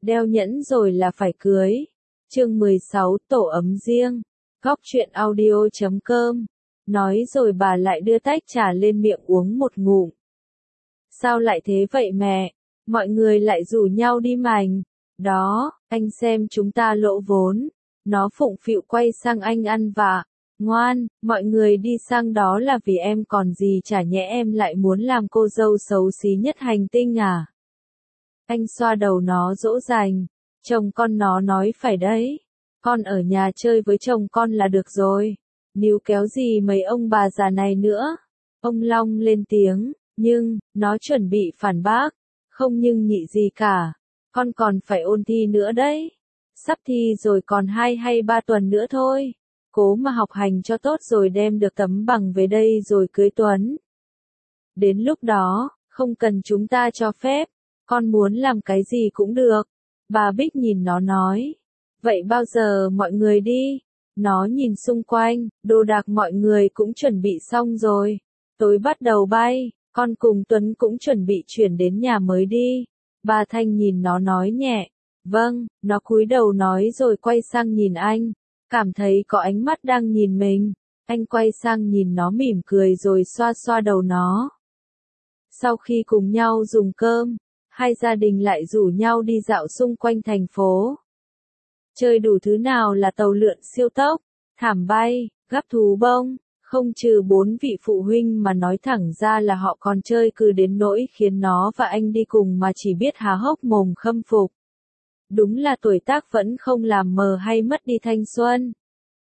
đeo nhẫn rồi là phải cưới. Chương 16 tổ ấm riêng. Góc truyện audio.com. Nói rồi bà lại đưa tách trà lên miệng uống một ngụm. Sao lại thế vậy mẹ? Mọi người lại rủ nhau đi mành. Đó, anh xem chúng ta lỗ vốn. Nó phụng phịu quay sang anh ăn vạ. Ngoan, mọi người đi sang đó là vì em còn gì chả nhẽ em lại muốn làm cô dâu xấu xí nhất hành tinh à? Anh xoa đầu nó dỗ dành. Chồng con nó nói phải đấy. Con ở nhà chơi với chồng con là được rồi. Níu kéo gì mấy ông bà già này nữa? Ông Long lên tiếng, nhưng, nó chuẩn bị phản bác. Không nhưng nhị gì cả. Con còn phải ôn thi nữa đấy. Sắp thi rồi còn 2 hay 3 tuần nữa thôi. Cố mà học hành cho tốt rồi đem được tấm bằng về đây rồi cưới Tuấn. Đến lúc đó, không cần chúng ta cho phép. Con muốn làm cái gì cũng được. Bà Bích nhìn nó nói. Vậy bao giờ mọi người đi? Nó nhìn xung quanh, đồ đạc mọi người cũng chuẩn bị xong rồi. Tối bắt đầu bay, con cùng Tuấn cũng chuẩn bị chuyển đến nhà mới đi. Bà Thanh nhìn nó nói nhẹ. Vâng, nó cúi đầu nói rồi quay sang nhìn anh. Cảm thấy có ánh mắt đang nhìn mình. Anh quay sang nhìn nó mỉm cười rồi xoa xoa đầu nó. Sau khi cùng nhau dùng cơm, hai gia đình lại rủ nhau đi dạo xung quanh thành phố. Chơi đủ thứ nào là tàu lượn siêu tốc, thảm bay, gắp thú bông, không trừ 4 vị phụ huynh mà nói thẳng ra là họ còn chơi cứ đến nỗi khiến nó và anh đi cùng mà chỉ biết há hốc mồm khâm phục. Đúng là tuổi tác vẫn không làm mờ hay mất đi thanh xuân.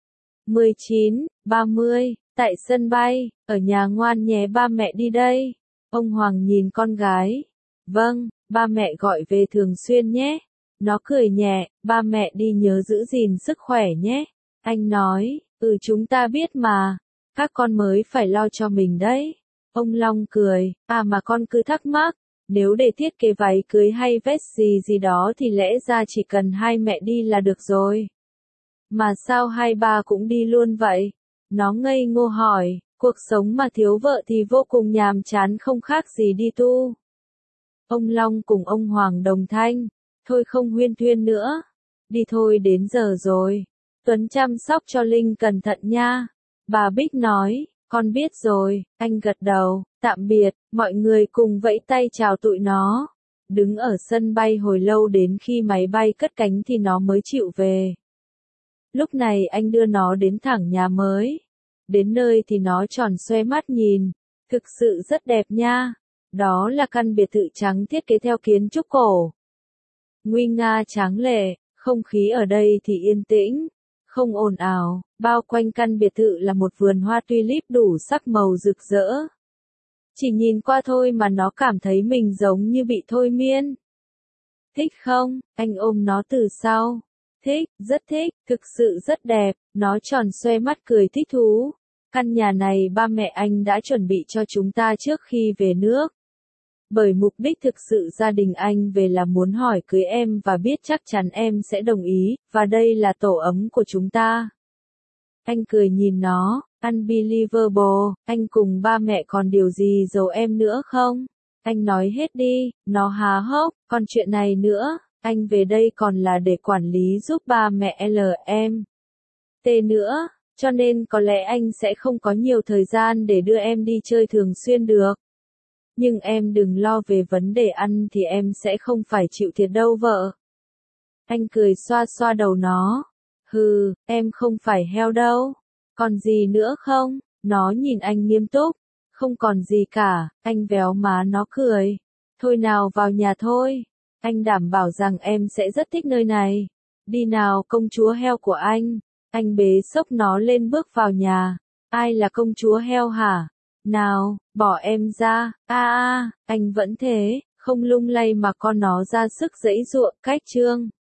19, 30, tại sân bay, ở nhà ngoan nhé ba mẹ đi đây. Ông Hoàng nhìn con gái. Vâng, ba mẹ gọi về thường xuyên nhé. Nó cười nhẹ, ba mẹ đi nhớ giữ gìn sức khỏe nhé. Anh nói, chúng ta biết mà. Các con mới phải lo cho mình đấy. Ông Long cười, mà con cứ thắc mắc. Nếu để thiết kế váy cưới hay vest gì đó thì lẽ ra chỉ cần hai mẹ đi là được rồi. Mà sao hai ba cũng đi luôn vậy? Nó ngây ngô hỏi, cuộc sống mà thiếu vợ thì vô cùng nhàm chán không khác gì đi tu. Ông Long cùng ông Hoàng đồng thanh, thôi không huyên thuyên nữa. Đi thôi đến giờ rồi. Tuấn chăm sóc cho Linh cẩn thận nha. Bà Bích nói, con biết rồi, anh gật đầu, tạm biệt, mọi người cùng vẫy tay chào tụi nó. Đứng ở sân bay hồi lâu đến khi máy bay cất cánh thì nó mới chịu về. Lúc này anh đưa nó đến thẳng nhà mới. Đến nơi thì nó tròn xoe mắt nhìn, thực sự rất đẹp nha. Đó là căn biệt thự trắng thiết kế theo kiến trúc cổ. Nguy nga tráng lệ, không khí ở đây thì yên tĩnh, không ồn ào, bao quanh căn biệt thự là một vườn hoa tulip đủ sắc màu rực rỡ. Chỉ nhìn qua thôi mà nó cảm thấy mình giống như bị thôi miên. Thích không? Anh ôm nó từ sau. Thích, rất thích, thực sự rất đẹp, nó tròn xoe mắt cười thích thú. Căn nhà này ba mẹ anh đã chuẩn bị cho chúng ta trước khi về nước. Bởi mục đích thực sự gia đình anh về là muốn hỏi cưới em và biết chắc chắn em sẽ đồng ý, và đây là tổ ấm của chúng ta. Anh cười nhìn nó, unbelievable, anh cùng ba mẹ còn điều gì giấu em nữa không? Anh nói hết đi, nó há hốc, còn chuyện này nữa, anh về đây còn là để quản lý giúp ba mẹ em. Nữa, cho nên có lẽ anh sẽ không có nhiều thời gian để đưa em đi chơi thường xuyên được. Nhưng em đừng lo về vấn đề ăn thì em sẽ không phải chịu thiệt đâu vợ. Anh cười xoa xoa đầu nó. Hừ, em không phải heo đâu. Còn gì nữa không? Nó nhìn anh nghiêm túc. Không còn gì cả, anh véo má nó cười. Thôi nào vào nhà thôi. Anh đảm bảo rằng em sẽ rất thích nơi này. Đi nào công chúa heo của anh. Anh bế xốc nó lên bước vào nhà. Ai là công chúa heo hả? Nào, bỏ em ra. Anh vẫn thế, không lung lay mà con nó ra sức giãy giụa, cách chương.